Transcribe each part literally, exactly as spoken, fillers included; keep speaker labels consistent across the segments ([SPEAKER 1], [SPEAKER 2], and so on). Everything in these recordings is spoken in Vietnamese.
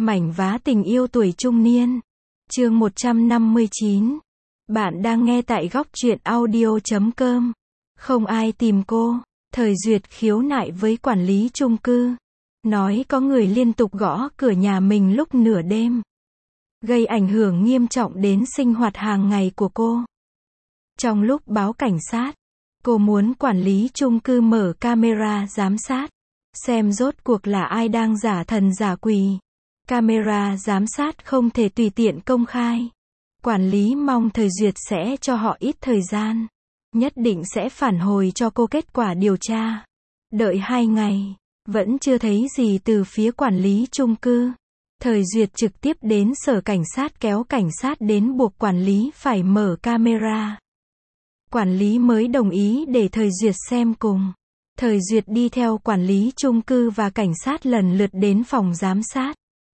[SPEAKER 1] Mảnh vá tình yêu tuổi trung niên. Chương một trăm năm mươi chín. Bạn đang nghe tại góc truyện audio chấm com. Không ai tìm cô. Thời Duyệt khiếu nại với quản lý chung cư. Nói có người liên tục gõ cửa nhà mình lúc nửa đêm. Gây ảnh hưởng nghiêm trọng đến sinh hoạt hàng ngày của cô. Trong lúc báo cảnh sát, cô muốn quản lý chung cư mở camera giám sát. Xem rốt cuộc là ai đang giả thần giả quỷ. Camera giám sát không thể tùy tiện công khai. Quản lý mong Thời Duyệt sẽ cho họ ít thời gian. Nhất định sẽ phản hồi cho cô kết quả điều tra. Đợi hai ngày, vẫn chưa thấy gì từ phía quản lý chung cư. Thời Duyệt trực tiếp đến sở cảnh sát kéo cảnh sát đến buộc quản lý phải mở camera. Quản lý mới đồng ý để Thời Duyệt xem cùng. Thời Duyệt đi theo quản lý chung cư và cảnh sát lần lượt đến phòng giám sát.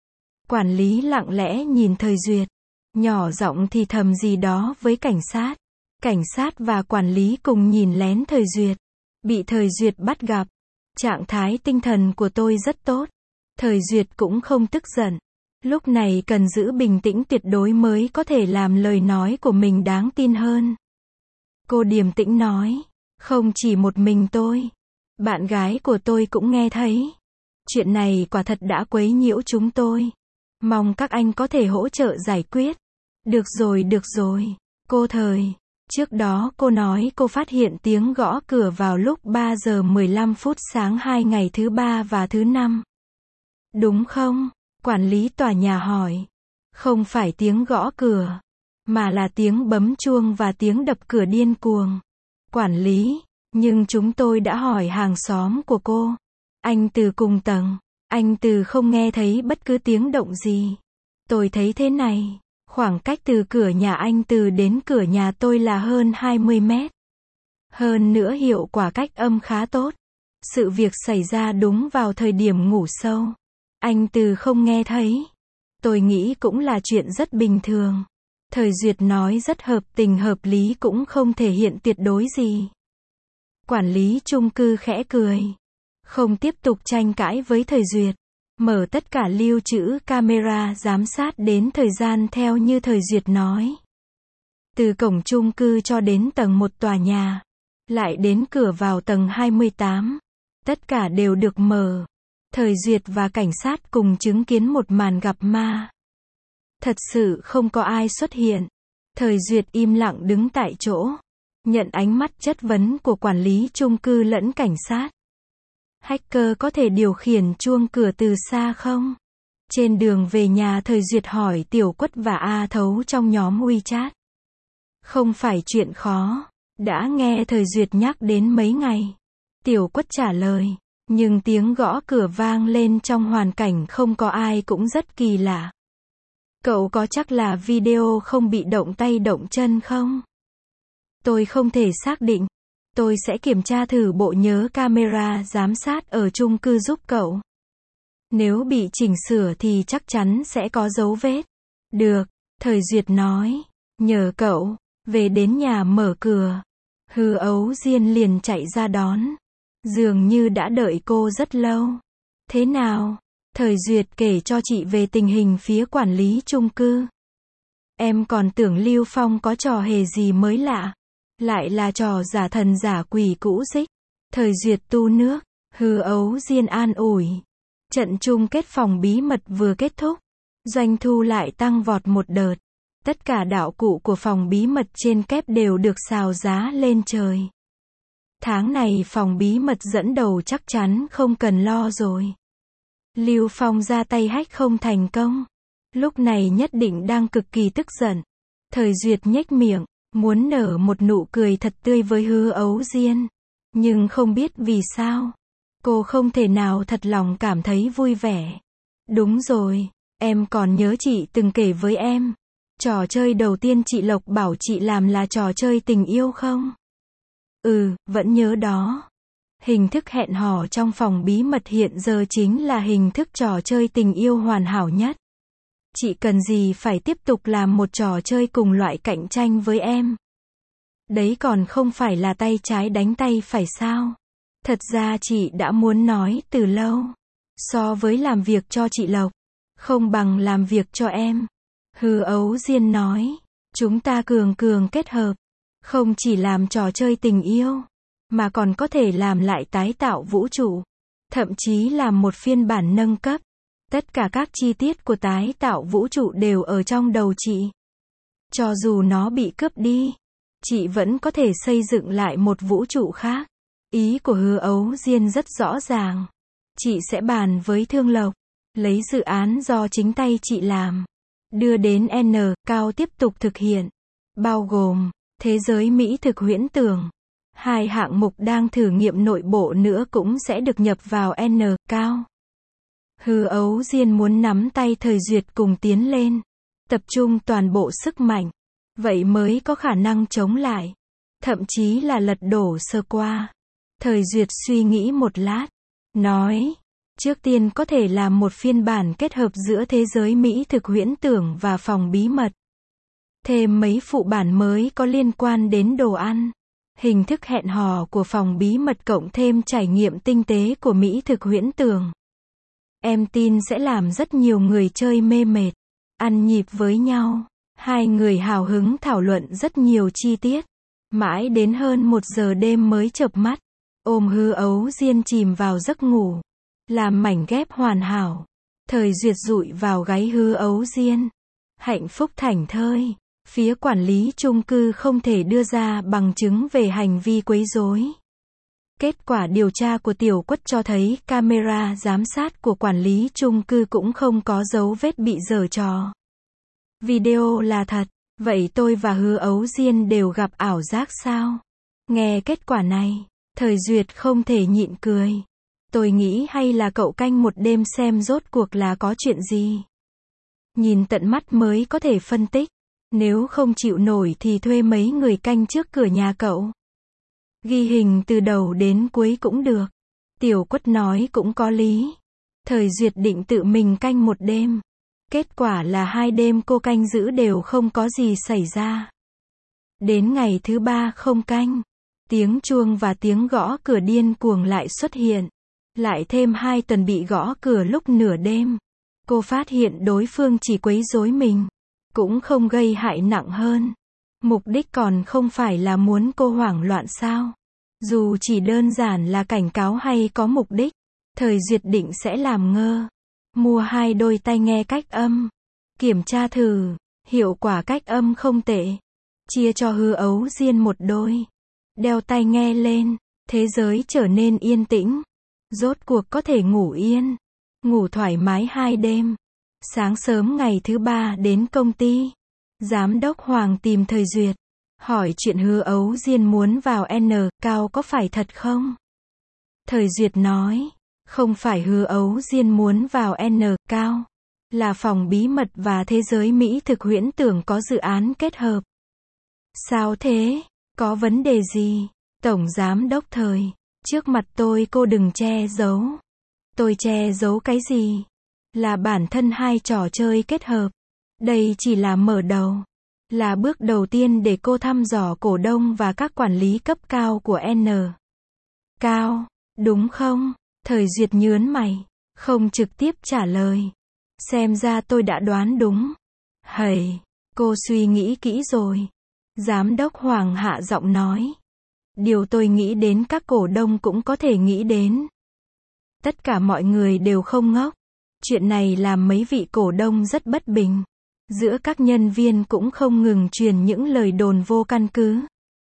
[SPEAKER 1] Quản lý lặng lẽ nhìn Thời Duyệt, nhỏ giọng thì thầm gì đó với cảnh sát. Cảnh sát và quản lý cùng nhìn lén Thời Duyệt. Bị Thời Duyệt bắt gặp. Trạng thái tinh thần của tôi rất tốt. Thời Duyệt cũng không tức giận. Lúc này cần giữ bình tĩnh tuyệt đối mới có thể làm lời nói của mình đáng tin hơn. Cô điềm tĩnh nói, không chỉ một mình tôi. Bạn gái của tôi cũng nghe thấy. Chuyện này quả thật đã quấy nhiễu chúng tôi. Mong các anh có thể hỗ trợ giải quyết. Được rồi, được rồi. Cô Thời. Trước đó cô nói cô phát hiện tiếng gõ cửa vào lúc ba giờ mười lăm phút sáng hai ngày thứ ba và thứ năm. Đúng không? Quản lý tòa nhà hỏi. Không phải tiếng gõ cửa, mà là tiếng bấm chuông và tiếng đập cửa điên cuồng. Quản lý, nhưng chúng tôi đã hỏi hàng xóm của cô. Anh Từ cùng tầng. Anh Từ không nghe thấy bất cứ tiếng động gì. Tôi thấy thế này. Khoảng cách từ cửa nhà anh Từ đến cửa nhà tôi là hơn hai mươi mét. Hơn nữa hiệu quả cách âm khá tốt. Sự việc xảy ra đúng vào thời điểm ngủ sâu. Anh Từ không nghe thấy. Tôi nghĩ cũng là chuyện rất bình thường. Thời Duyệt nói rất hợp tình hợp lý cũng không thể hiện tuyệt đối gì. Quản lý chung cư khẽ cười. Không tiếp tục tranh cãi với Thời Duyệt. Mở tất cả lưu trữ camera giám sát đến thời gian theo như Thời Duyệt nói. Từ cổng chung cư cho đến tầng một tòa nhà. Lại đến cửa vào tầng hai mươi tám. Tất cả đều được mở. Thời Duyệt và cảnh sát cùng chứng kiến một màn gặp ma. Thật sự không có ai xuất hiện. Thời Duyệt im lặng đứng tại chỗ. Nhận ánh mắt chất vấn của quản lý chung cư lẫn cảnh sát. Hacker có thể điều khiển chuông cửa từ xa không? Trên đường về nhà Thời Duyệt hỏi Tiểu Quất và A Thấu trong nhóm WeChat. Không phải chuyện khó. Đã nghe Thời Duyệt nhắc đến mấy ngày. Tiểu Quất trả lời. Nhưng tiếng gõ cửa vang lên trong hoàn cảnh không có ai cũng rất kỳ lạ. Cậu có chắc là video không bị động tay động chân không? Tôi không thể xác định. Tôi sẽ kiểm tra thử bộ nhớ camera giám sát ở chung cư giúp cậu. Nếu bị chỉnh sửa thì chắc chắn sẽ có dấu vết. Được, Thời Duyệt nói. Nhờ cậu. Về đến nhà mở cửa. Hư Ấu Diên liền chạy ra đón. Dường như đã đợi cô rất lâu. Thế nào? Thời Duyệt kể cho chị về tình hình phía quản lý chung cư. Em còn tưởng Lưu Phong có trò hề gì mới lạ. Lại là trò giả thần giả quỷ cũ dích. Thời Duyệt tu nước. Hư Ấu Diên an ủi. Trận chung kết phòng bí mật vừa kết thúc. Doanh thu lại tăng vọt một đợt. Tất cả đạo cụ của phòng bí mật trên kép đều được xào giá lên trời. Tháng này phòng bí mật dẫn đầu chắc chắn không cần lo rồi. Lưu Phong ra tay hack không thành công. Lúc này nhất định đang cực kỳ tức giận. Thời Duyệt nhếch miệng, muốn nở một nụ cười thật tươi với Hư Ấu Diên. Nhưng không biết vì sao. Cô không thể nào thật lòng cảm thấy vui vẻ. Đúng rồi, em còn nhớ chị từng kể với em. Trò chơi đầu tiên chị Lộc bảo chị làm là trò chơi tình yêu không? Ừ, vẫn nhớ đó. Hình thức hẹn hò trong phòng bí mật hiện giờ chính là hình thức trò chơi tình yêu hoàn hảo nhất. Chị cần gì phải tiếp tục làm một trò chơi cùng loại cạnh tranh với em? Đấy còn không phải là tay trái đánh tay phải sao? Thật ra chị đã muốn nói từ lâu. So với làm việc cho chị Lộc, không bằng làm việc cho em. Hư Ấu Diên nói, chúng ta cường cường kết hợp, không chỉ làm trò chơi tình yêu, mà còn có thể làm lại tái tạo vũ trụ, thậm chí làm một phiên bản nâng cấp. Tất cả các chi tiết của tái tạo vũ trụ đều ở trong đầu chị. Cho dù nó bị cướp đi, chị vẫn có thể xây dựng lại một vũ trụ khác. Ý của Hư Ấu Diên rất rõ ràng. Chị sẽ bàn với Thương Lộc, lấy dự án do chính tay chị làm, đưa đến N Cao tiếp tục thực hiện, bao gồm thế giới mỹ thực huyễn tưởng. Hai hạng mục đang thử nghiệm nội bộ nữa cũng sẽ được nhập vào N Cao. Hư Ấu Diên muốn nắm tay Thời Duyệt cùng tiến lên, tập trung toàn bộ sức mạnh, vậy mới có khả năng chống lại, thậm chí là lật đổ sơ qua. Thời Duyệt suy nghĩ một lát, nói, trước tiên có thể làm một phiên bản kết hợp giữa thế giới mỹ thực huyễn tưởng và phòng bí mật. Thêm mấy phụ bản mới có liên quan đến đồ ăn, hình thức hẹn hò của phòng bí mật cộng thêm trải nghiệm tinh tế của mỹ thực huyễn tưởng. Em tin sẽ làm rất nhiều người chơi mê mệt, ăn nhịp với nhau. Hai người hào hứng thảo luận rất nhiều chi tiết, mãi đến hơn một giờ đêm mới chợp mắt, ôm Hư Ấu Diên chìm vào giấc ngủ, làm mảnh ghép hoàn hảo. Thời Duyệt dụi vào gáy Hư Ấu Diên, hạnh phúc thảnh thơi. Phía quản lý chung cư không thể đưa ra bằng chứng về hành vi quấy rối. Kết quả điều tra của Tiểu Quất cho thấy camera giám sát của quản lý chung cư cũng không có dấu vết bị giở trò. Video là thật, vậy tôi và Hư Ấu Diên đều gặp ảo giác sao? Nghe kết quả này, Thời Duyệt không thể nhịn cười. Tôi nghĩ hay là cậu canh một đêm xem rốt cuộc là có chuyện gì. Nhìn tận mắt mới có thể phân tích. Nếu không chịu nổi thì thuê mấy người canh trước cửa nhà cậu. Ghi hình từ đầu đến cuối cũng được. Tiểu Quất nói cũng có lý. Thời Duyệt định tự mình canh một đêm. Kết quả là hai đêm cô canh giữ đều không có gì xảy ra. Đến ngày thứ ba không canh, tiếng chuông và tiếng gõ cửa điên cuồng lại xuất hiện. Lại thêm hai tuần bị gõ cửa lúc nửa đêm. Cô phát hiện đối phương chỉ quấy rối mình, cũng không gây hại nặng hơn. Mục đích còn không phải là muốn cô hoảng loạn sao? Dù chỉ đơn giản là cảnh cáo hay có mục đích, Thời Duyệt định sẽ làm ngơ. Mua hai đôi tai nghe cách âm. Kiểm tra thử, hiệu quả cách âm không tệ. Chia cho Hư Ấu Diên một đôi. Đeo tai nghe lên, thế giới trở nên yên tĩnh. Rốt cuộc có thể ngủ yên, ngủ thoải mái hai đêm. Sáng sớm ngày thứ ba đến công ty, Giám đốc Hoàng tìm Thời Duyệt, hỏi chuyện Hư Ấu Diên muốn vào N Cao có phải thật không? Thời Duyệt nói, không phải Hư Ấu Diên muốn vào N Cao, là phòng bí mật và thế giới mỹ thực huyễn tưởng có dự án kết hợp. Sao thế? Có vấn đề gì? Tổng Giám đốc Thời, trước mặt tôi cô đừng che giấu. Tôi che giấu cái gì? Là bản thân hai trò chơi kết hợp. Đây chỉ là mở đầu. Là bước đầu tiên để cô thăm dò cổ đông và các quản lý cấp cao của N Cao, đúng không? Thời Duyệt nhớn mày, không trực tiếp trả lời. Xem ra tôi đã đoán đúng. Hầy, cô suy nghĩ kỹ rồi. Giám đốc Hoàng hạ giọng nói. Điều tôi nghĩ đến các cổ đông cũng có thể nghĩ đến. Tất cả mọi người đều không ngốc. Chuyện này làm mấy vị cổ đông rất bất bình. Giữa các nhân viên cũng không ngừng truyền những lời đồn vô căn cứ.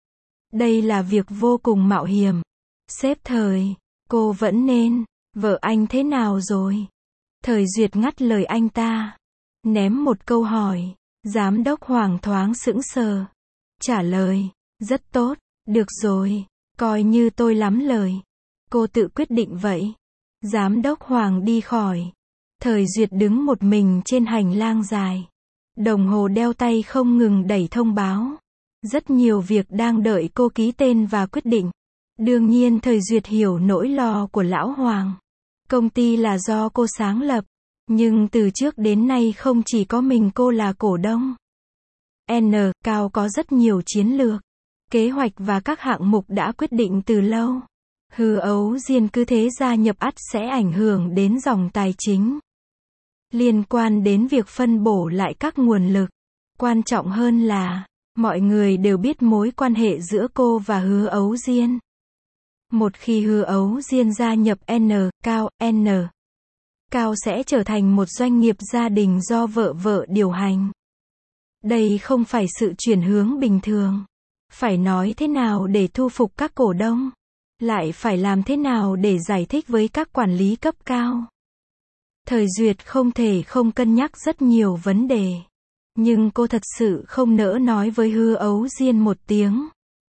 [SPEAKER 1] Đây là việc vô cùng mạo hiểm. Sếp Thời, cô vẫn nên, vợ anh thế nào rồi? Thời Duyệt ngắt lời anh ta. Ném một câu hỏi. Giám đốc Hoàng thoáng sững sờ. Trả lời, rất tốt, được rồi, coi như tôi lắm lời. Cô tự quyết định vậy. Giám đốc Hoàng đi khỏi. Thời Duyệt đứng một mình trên hành lang dài. Đồng hồ đeo tay không ngừng đẩy thông báo. Rất nhiều việc đang đợi cô ký tên và quyết định. Đương nhiên Thời Duyệt hiểu nỗi lo của lão Hoàng. Công ty là do cô sáng lập. Nhưng từ trước đến nay không chỉ có mình cô là cổ đông. N Cao có rất nhiều chiến lược, kế hoạch và các hạng mục đã quyết định từ lâu. Hư Ấu Diên cứ thế gia nhập ắt sẽ ảnh hưởng đến dòng tài chính. liên quan đến việc phân bổ lại các nguồn lực. Quan trọng hơn là, mọi người đều biết mối quan hệ giữa cô và Hứa Ấu Diên. Một khi Hứa Ấu Diên gia nhập N, Cao, N, Cao sẽ trở thành một doanh nghiệp gia đình do vợ vợ điều hành. Đây không phải sự chuyển hướng bình thường. Phải nói thế nào để thu phục các cổ đông? Lại phải làm thế nào để giải thích với các quản lý cấp cao? Thời Duyệt không thể không cân nhắc rất nhiều vấn đề. Nhưng cô thật sự không nỡ nói với Hứa Ấu Diên một tiếng.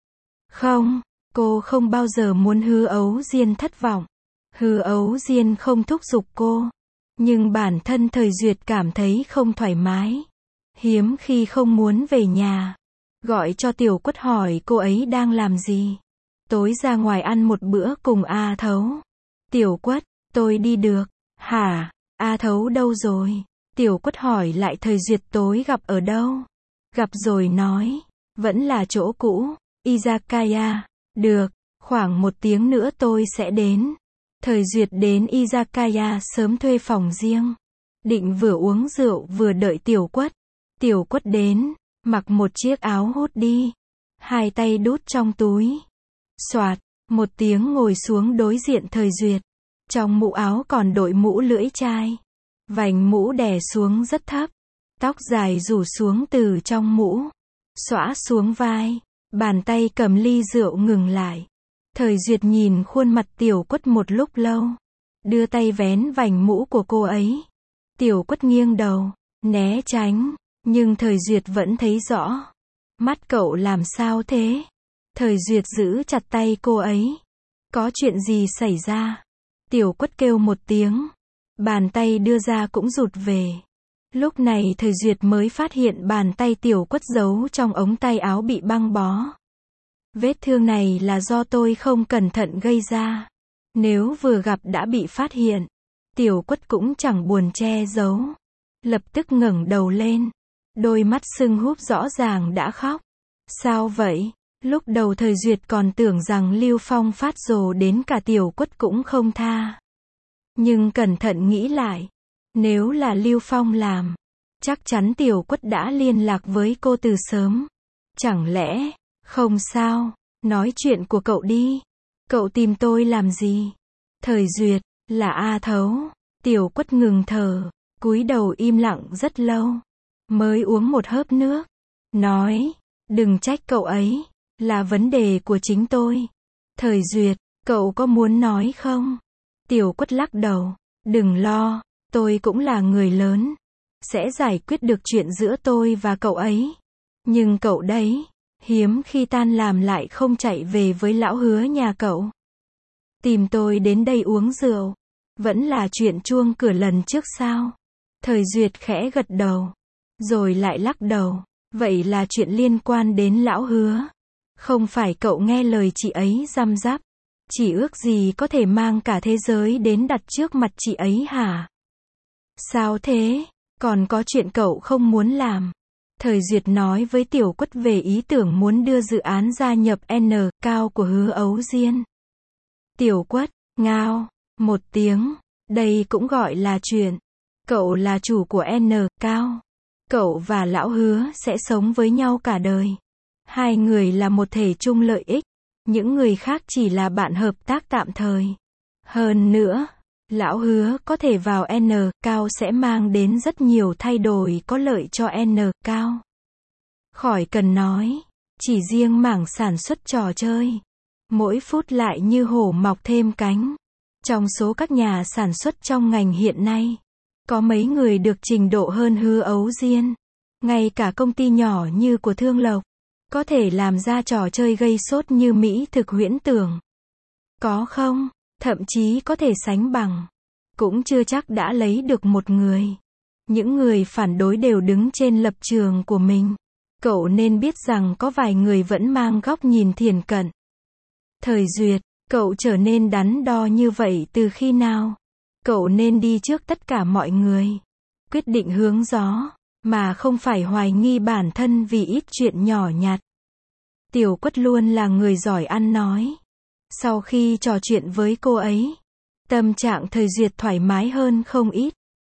[SPEAKER 1] Không, cô không bao giờ muốn Hứa Ấu Diên thất vọng. Hứa Ấu Diên không thúc giục cô. Nhưng bản thân Thời Duyệt cảm thấy không thoải mái. Hiếm khi không muốn về nhà. Gọi cho Tiểu Quất hỏi cô ấy đang làm gì. Tối ra ngoài ăn một bữa cùng A Thấu. Tiểu Quất, tôi đi được. Hả, A Thấu đâu rồi? Tiểu Quất hỏi lại Thời Duyệt tối gặp ở đâu? Gặp rồi nói. Vẫn là chỗ cũ. Izakaya. Được, khoảng một tiếng nữa tôi sẽ đến. Thời Duyệt đến Izakaya sớm thuê phòng riêng. Định vừa uống rượu vừa đợi Tiểu Quất. Tiểu Quất đến, mặc một chiếc áo hoodie. Hai tay đút trong túi. Soạt, một tiếng ngồi xuống đối diện Thời Duyệt. Trong mũ áo còn đội mũ lưỡi chai. Vành mũ đè xuống rất thấp. Tóc dài rủ xuống từ trong mũ. Xõa xuống vai. Bàn tay cầm ly rượu ngừng lại. Thời Duyệt nhìn khuôn mặt Tiểu Quất một lúc lâu. Đưa tay vén vành mũ của cô ấy. Tiểu Quất nghiêng đầu, né tránh. Nhưng Thời Duyệt vẫn thấy rõ. Mắt cậu làm sao thế? Thời Duyệt giữ chặt tay cô ấy. Có chuyện gì xảy ra? Tiểu Quất kêu một tiếng. Bàn tay đưa ra cũng rụt về. Lúc này Thời Duyệt mới phát hiện bàn tay Tiểu Quất giấu trong ống tay áo bị băng bó. Vết thương này là do tôi không cẩn thận gây ra. Nếu vừa gặp đã bị phát hiện, Tiểu Quất cũng chẳng buồn che giấu. Lập tức ngẩng đầu lên. Đôi mắt sưng húp rõ ràng đã khóc. Sao vậy? Lúc đầu Thời Duyệt còn tưởng rằng Lưu Phong phát rồ đến cả Tiểu Quất cũng không tha. Nhưng cẩn thận nghĩ lại. Nếu là Lưu Phong làm, chắc chắn Tiểu Quất đã liên lạc với cô từ sớm. Chẳng lẽ, không sao, nói chuyện của cậu đi. Cậu tìm tôi làm gì? Thời Duyệt, là A Thấu. Tiểu Quất ngừng thở, cúi đầu im lặng rất lâu. Mới uống một hớp nước. Nói, đừng trách cậu ấy, là vấn đề của chính tôi. Thời Duyệt, cậu có muốn nói không? Tiểu Quất lắc đầu, đừng lo, tôi cũng là người lớn. Sẽ giải quyết được chuyện giữa tôi và cậu ấy. Nhưng cậu đấy, hiếm khi tan làm lại không chạy về với lão Hứa nhà cậu. Tìm tôi đến đây uống rượu. Vẫn là chuyện chuông cửa lần trước sao? Thời Duyệt khẽ gật đầu. Rồi lại lắc đầu. Vậy là chuyện liên quan đến lão Hứa. Không phải cậu nghe lời chị ấy răm rắp. Chỉ ước gì có thể mang cả thế giới đến đặt trước mặt chị ấy hả? Sao thế? Còn có chuyện cậu không muốn làm. Thời Duyệt nói với Tiểu Quất về ý tưởng muốn đưa dự án gia nhập N, Cao của Hứa Ấu Diên. Tiểu Quất, ngao, một tiếng. Đây cũng gọi là chuyện. Cậu là chủ của N, Cao. Cậu và lão Hứa sẽ sống với nhau cả đời. Hai người là một thể chung lợi ích. Những người khác chỉ là bạn hợp tác tạm thời. Hơn nữa, lão Hứa có thể vào N, Cao sẽ mang đến rất nhiều thay đổi có lợi cho N, Cao. Khỏi cần nói, chỉ riêng mảng sản xuất trò chơi. Mỗi phút lại như hổ mọc thêm cánh. Trong số các nhà sản xuất trong ngành hiện nay, có mấy người được trình độ hơn Hứa Ấu Diên. Ngay cả công ty nhỏ như của Thương Lộc, có thể làm ra trò chơi gây sốt như Mỹ thực huyễn tưởng. Có không? Thậm chí có thể sánh bằng. Cũng chưa chắc đã lấy được một người. Những người phản đối đều đứng trên lập trường của mình. Cậu nên biết rằng có vài người vẫn mang góc nhìn thiển cận. Thời Duyệt, cậu trở nên đắn đo như vậy từ khi nào? Cậu nên đi trước tất cả mọi người. Quyết định hướng gió, mà không phải hoài nghi bản thân vì ít chuyện nhỏ nhặt. Tiểu Quất luôn là người giỏi ăn nói. Sau khi trò chuyện với cô ấy, tâm trạng Thời Duyệt thoải mái hơn không ít.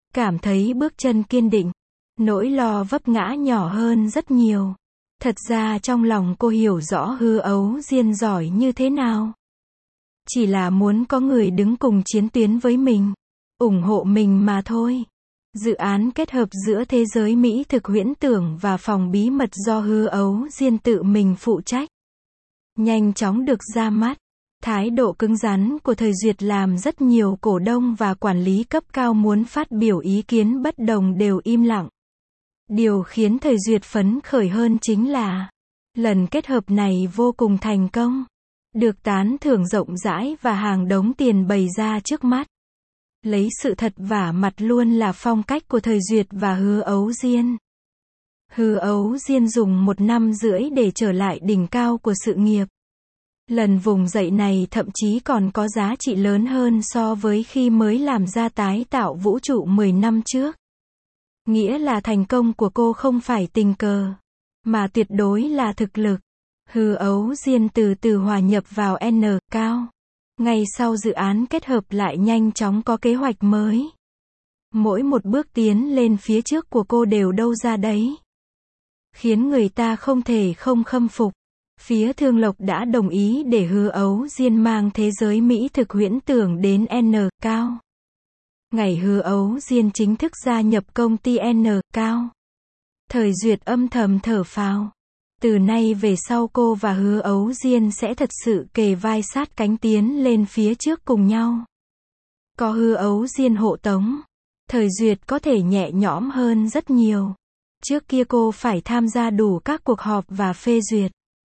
[SPEAKER 1] cảm thấy bước chân kiên định, nỗi lo vấp ngã nhỏ hơn rất nhiều. Thật ra trong lòng cô hiểu rõ Hư Ấu Diên giỏi như thế nào. Chỉ là muốn có người đứng cùng chiến tuyến với mình, ủng hộ mình mà thôi. Dự án kết hợp giữa thế giới mỹ thực huyễn tưởng và phòng bí mật do Hư Ấu Diên tự mình phụ trách, nhanh chóng được ra mắt. Thái độ cứng rắn của Thời Duyệt làm rất nhiều cổ đông và quản lý cấp cao muốn phát biểu ý kiến bất đồng đều im lặng. Điều khiến Thời Duyệt phấn khởi hơn chính là, lần kết hợp này vô cùng thành công, được tán thưởng rộng rãi và hàng đống tiền bày ra trước mắt. Lấy sự thật vả mặt luôn là phong cách của Thời Duyệt và Hư Ấu Diên. Hư Ấu Diên dùng một năm rưỡi để trở lại đỉnh cao của sự nghiệp. Lần vùng dậy này thậm chí còn có giá trị lớn hơn so với khi mới làm ra tái tạo vũ trụ mười năm trước. Nghĩa là thành công của cô không phải tình cờ, mà tuyệt đối là thực lực. Hư Ấu Diên từ từ hòa nhập vào N cao. Ngay sau dự án kết hợp lại nhanh chóng có kế hoạch mới. Mỗi một bước tiến lên phía trước của cô đều đâu ra đấy, khiến người ta không thể không khâm phục. Phía Thương Lộc đã đồng ý để Hư Ấu Diên mang thế giới mỹ thực huyễn tưởng đến N cao. Ngày Hư Ấu Diên chính thức gia nhập công ty N cao, Thời Duyệt âm thầm thở phào. Từ nay về sau cô và Hư Ấu Diên sẽ thật sự kề vai sát cánh tiến lên phía trước cùng nhau. Có Hư Ấu Diên hộ tống, Thời Duyệt có thể nhẹ nhõm hơn rất nhiều. Trước kia cô phải tham gia đủ các cuộc họp và phê duyệt,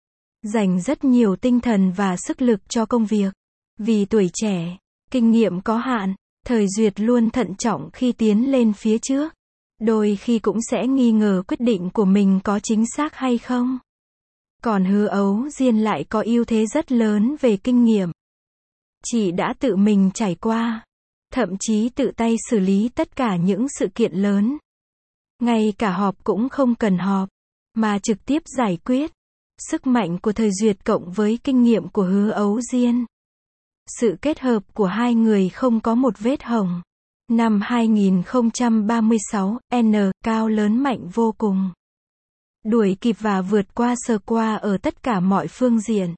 [SPEAKER 1] dành rất nhiều tinh thần và sức lực cho công việc. Vì tuổi trẻ, kinh nghiệm có hạn, Thời Duyệt luôn thận trọng khi tiến lên phía trước. Đôi khi cũng sẽ nghi ngờ quyết định của mình có chính xác hay không. Còn Hư Ấu Diên lại có ưu thế rất lớn về kinh nghiệm. Chị đã tự mình trải qua, thậm chí tự tay xử lý tất cả những sự kiện lớn. Ngay cả họp cũng không cần họp, mà trực tiếp giải quyết. Sức mạnh của Thời Duyệt cộng với kinh nghiệm của Hư Ấu Diên, sự kết hợp của hai người không có một vết hồng. Năm hai nghìn không trăm ba mươi sáu, N cao lớn mạnh vô cùng, đuổi kịp và vượt qua sơ qua ở tất cả mọi phương diện.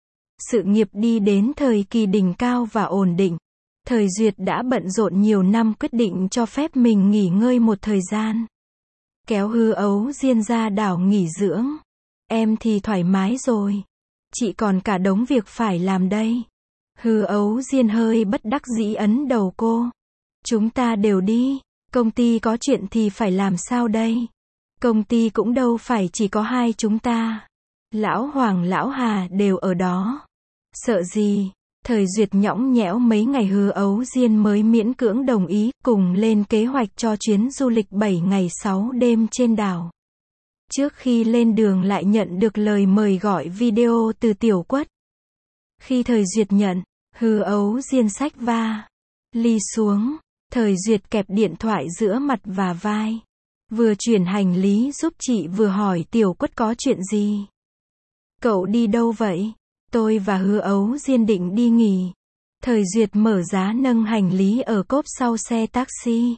[SPEAKER 1] Sự nghiệp đi đến thời kỳ đỉnh cao và ổn định. Thời Duyệt đã bận rộn nhiều năm quyết định cho phép mình nghỉ ngơi một thời gian. Kéo Hư Ấu Diên ra đảo nghỉ dưỡng. Em thì thoải mái rồi, chị còn cả đống việc phải làm đây. Hư Ấu Diên hơi bất đắc dĩ ấn đầu cô. Chúng ta đều đi, công ty có chuyện thì phải làm sao đây? Công ty cũng đâu phải chỉ có hai chúng ta. Lão Hoàng lão Hà đều ở đó. Sợ gì? Thời Duyệt nhõng nhẽo mấy ngày Hư Ấu Diên mới miễn cưỡng đồng ý, cùng lên kế hoạch cho chuyến du lịch bảy ngày sáu đêm trên đảo. Trước khi lên đường lại nhận được lời mời gọi video từ Tiểu Quất. Khi Thời Duyệt nhận, Hư Ấu Diên xách va ly xuống. Thời Duyệt kẹp điện thoại giữa mặt và vai. Vừa chuyển hành lý giúp chị vừa hỏi Tiểu Quất có chuyện gì. Cậu đi đâu vậy? Tôi và Hư Ấu Diên định đi nghỉ. Thời Duyệt mở giá nâng hành lý ở cốp sau xe taxi.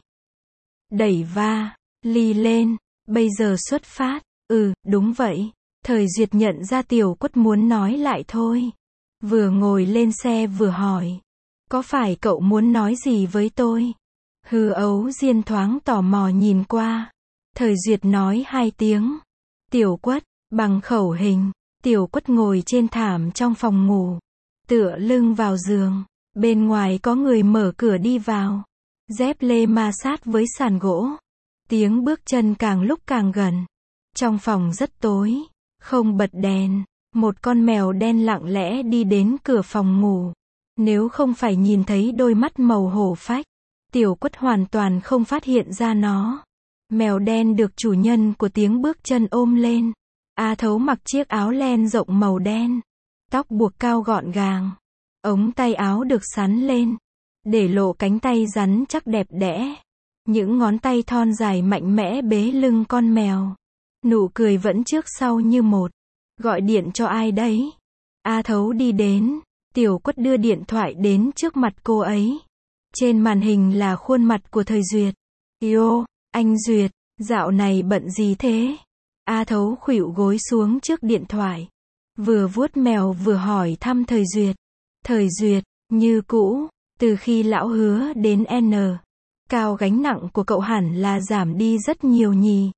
[SPEAKER 1] Đẩy va ly lên. Bây giờ xuất phát. Ừ, đúng vậy. Thời Duyệt nhận ra Tiểu Quất muốn nói lại thôi. Vừa ngồi lên xe vừa hỏi. Có phải cậu muốn nói gì với tôi? Hư Ấu Diên thoáng tò mò nhìn qua. Thời Duyệt nói hai tiếng. Tiểu Quất, bằng khẩu hình. Tiểu Quất ngồi trên thảm trong phòng ngủ, tựa lưng vào giường. Bên ngoài có người mở cửa đi vào. Dép lê ma sát với sàn gỗ. Tiếng bước chân càng lúc càng gần. Trong phòng rất tối, không bật đèn. Một con mèo đen lặng lẽ đi đến cửa phòng ngủ. Nếu không phải nhìn thấy đôi mắt màu hổ phách, Tiểu Quất hoàn toàn không phát hiện ra nó. Mèo đen được chủ nhân của tiếng bước chân ôm lên. A Thấu mặc chiếc áo len rộng màu đen, tóc buộc cao gọn gàng, ống tay áo được xắn lên, để lộ cánh tay rắn chắc đẹp đẽ. Những ngón tay thon dài mạnh mẽ bế lưng con mèo. Nụ cười vẫn trước sau như một. Gọi điện cho ai đấy? A Thấu đi đến. Tiểu Quất đưa điện thoại đến trước mặt cô ấy. Trên màn hình là khuôn mặt của Thời Duyệt. Yo, anh Duyệt, dạo này bận gì thế? A Thấu khuỵu gối xuống trước điện thoại. Vừa vuốt mèo vừa hỏi thăm Thời Duyệt. Thời Duyệt, như cũ, từ khi lão Hứa đến N. Cao gánh nặng của cậu hẳn là giảm đi rất nhiều nhỉ.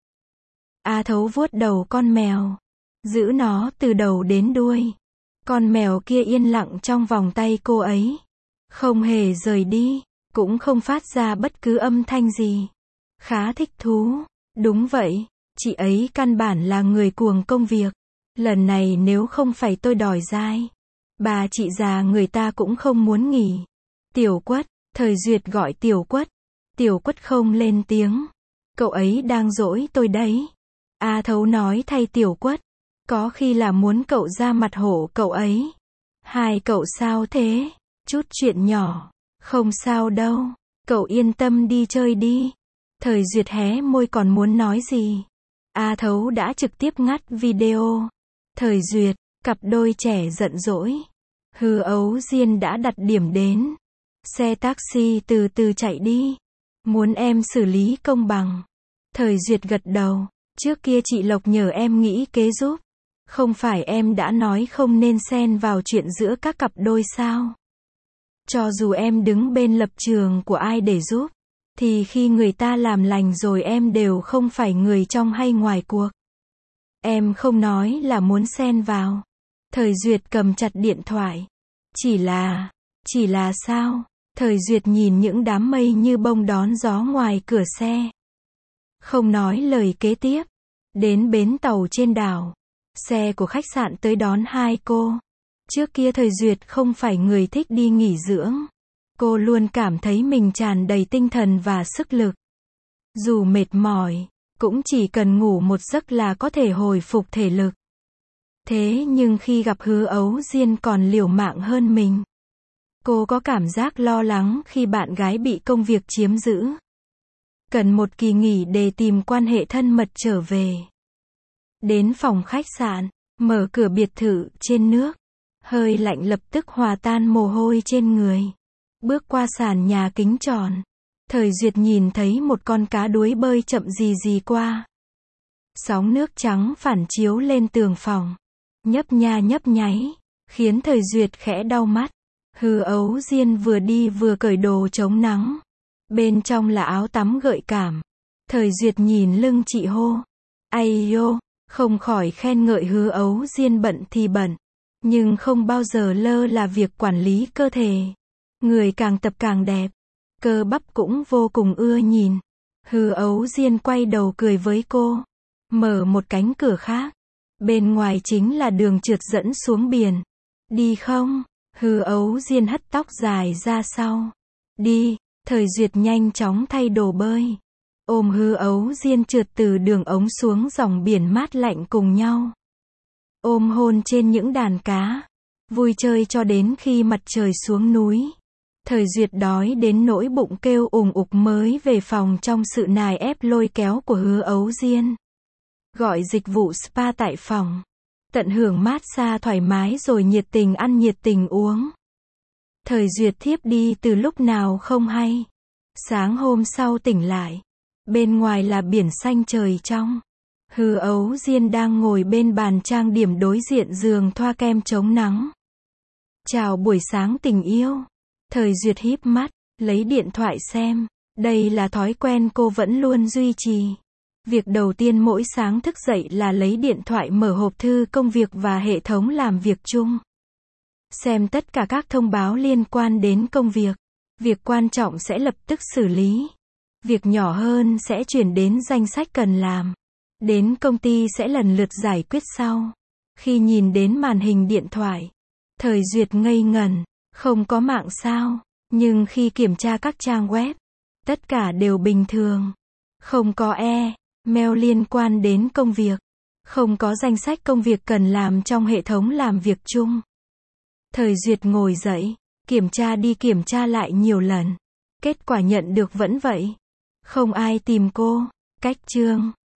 [SPEAKER 1] A Thấu vuốt đầu con mèo. Giữ nó từ đầu đến đuôi. Con mèo kia yên lặng trong vòng tay cô ấy. Không hề rời đi, cũng không phát ra bất cứ âm thanh gì. Khá thích thú. Đúng vậy, chị ấy căn bản là người cuồng công việc. Lần này nếu không phải tôi đòi dai, bà chị già người ta cũng không muốn nghỉ. Tiểu Quất, Thời Duyệt gọi Tiểu Quất. Tiểu Quất không lên tiếng. Cậu ấy đang dỗi tôi đấy. A Thấu nói thay Tiểu Quất. Có khi là muốn cậu ra mặt hổ cậu ấy. Hai cậu sao thế? Chút chuyện nhỏ. Không sao đâu. Cậu yên tâm đi chơi đi. Thời Duyệt hé môi còn muốn nói gì. A Thấu đã trực tiếp ngắt video. Thời Duyệt, cặp đôi trẻ giận dỗi. Hư Ấu Diên đã đặt điểm đến. Xe taxi từ từ chạy đi. Muốn em xử lý công bằng. Thời Duyệt gật đầu. Trước kia chị Lộc nhờ em nghĩ kế giúp. Không phải em đã nói không nên xen vào chuyện giữa các cặp đôi sao? Cho dù em đứng bên lập trường của ai để giúp, thì khi người ta làm lành rồi em đều không phải người trong hay ngoài cuộc. Em không nói là muốn xen vào. Thời Duyệt cầm chặt điện thoại. Chỉ là, chỉ là sao? Thời Duyệt nhìn những đám mây như bông đón gió ngoài cửa xe. Không nói lời kế tiếp. Đến bến tàu trên đảo. Xe của khách sạn tới đón hai cô. Trước kia Thời Duyệt không phải người thích đi nghỉ dưỡng. Cô luôn cảm thấy mình tràn đầy tinh thần và sức lực. Dù mệt mỏi, cũng chỉ cần ngủ một giấc là có thể hồi phục thể lực. Thế nhưng khi gặp Hứa Ấu Diên còn liều mạng hơn mình. Cô có cảm giác lo lắng khi bạn gái bị công việc chiếm giữ. Cần một kỳ nghỉ để tìm quan hệ thân mật trở về. Đến phòng khách sạn, mở cửa biệt thự trên nước. Hơi lạnh lập tức hòa tan mồ hôi trên người. Bước qua sàn nhà kính tròn. Thời Duyệt nhìn thấy một con cá đuối bơi chậm rì rì qua. Sóng nước trắng phản chiếu lên tường phòng. Nhấp nha nhấp nháy. Khiến Thời Duyệt khẽ đau mắt. Hư Ấu Diên vừa đi vừa cởi đồ chống nắng. Bên trong là áo tắm gợi cảm. Thời Duyệt nhìn lưng chị hô. Ai yo, không khỏi khen ngợi Hứa Ấu Diên bận thì bận. Nhưng không bao giờ lơ là việc quản lý cơ thể. Người càng tập càng đẹp. Cơ bắp cũng vô cùng ưa nhìn. Hư Ấu Diên quay đầu cười với cô. Mở một cánh cửa khác. Bên ngoài chính là đường trượt dẫn xuống biển. Đi không? Hư Ấu Diên hất tóc dài ra sau. Đi. Thời Duyệt nhanh chóng thay đồ bơi. Ôm Hư Ấu Diên trượt từ đường ống xuống dòng biển mát lạnh cùng nhau. Ôm hôn trên những đàn cá. Vui chơi cho đến khi mặt trời xuống núi. Thời Duyệt đói đến nỗi bụng kêu ùng ục mới về phòng trong sự nài ép lôi kéo của Hứa Ấu Diên. Gọi dịch vụ spa tại phòng. Tận hưởng mát xa thoải mái rồi nhiệt tình ăn nhiệt tình uống. Thời Duyệt thiếp đi từ lúc nào không hay. Sáng hôm sau tỉnh lại. Bên ngoài là biển xanh trời trong. Hư Ấu Diên đang ngồi bên bàn trang điểm đối diện giường thoa kem chống nắng. Chào buổi sáng tình yêu. Thời Duyệt híp mắt, lấy điện thoại xem. Đây là thói quen cô vẫn luôn duy trì. Việc đầu tiên mỗi sáng thức dậy là lấy điện thoại mở hộp thư công việc và hệ thống làm việc chung. Xem tất cả các thông báo liên quan đến công việc. Việc quan trọng sẽ lập tức xử lý. Việc nhỏ hơn sẽ chuyển đến danh sách cần làm. Đến công ty sẽ lần lượt giải quyết sau. Khi nhìn đến màn hình điện thoại, Thời Duyệt ngây ngẩn. Không có mạng sao? Nhưng khi kiểm tra các trang web, tất cả đều bình thường. Không có e-mail liên quan đến công việc. Không có danh sách công việc cần làm trong hệ thống làm việc chung. Thời Duyệt ngồi dậy, kiểm tra đi kiểm tra lại nhiều lần. Kết quả nhận được vẫn vậy. Không ai tìm cô. Cách chương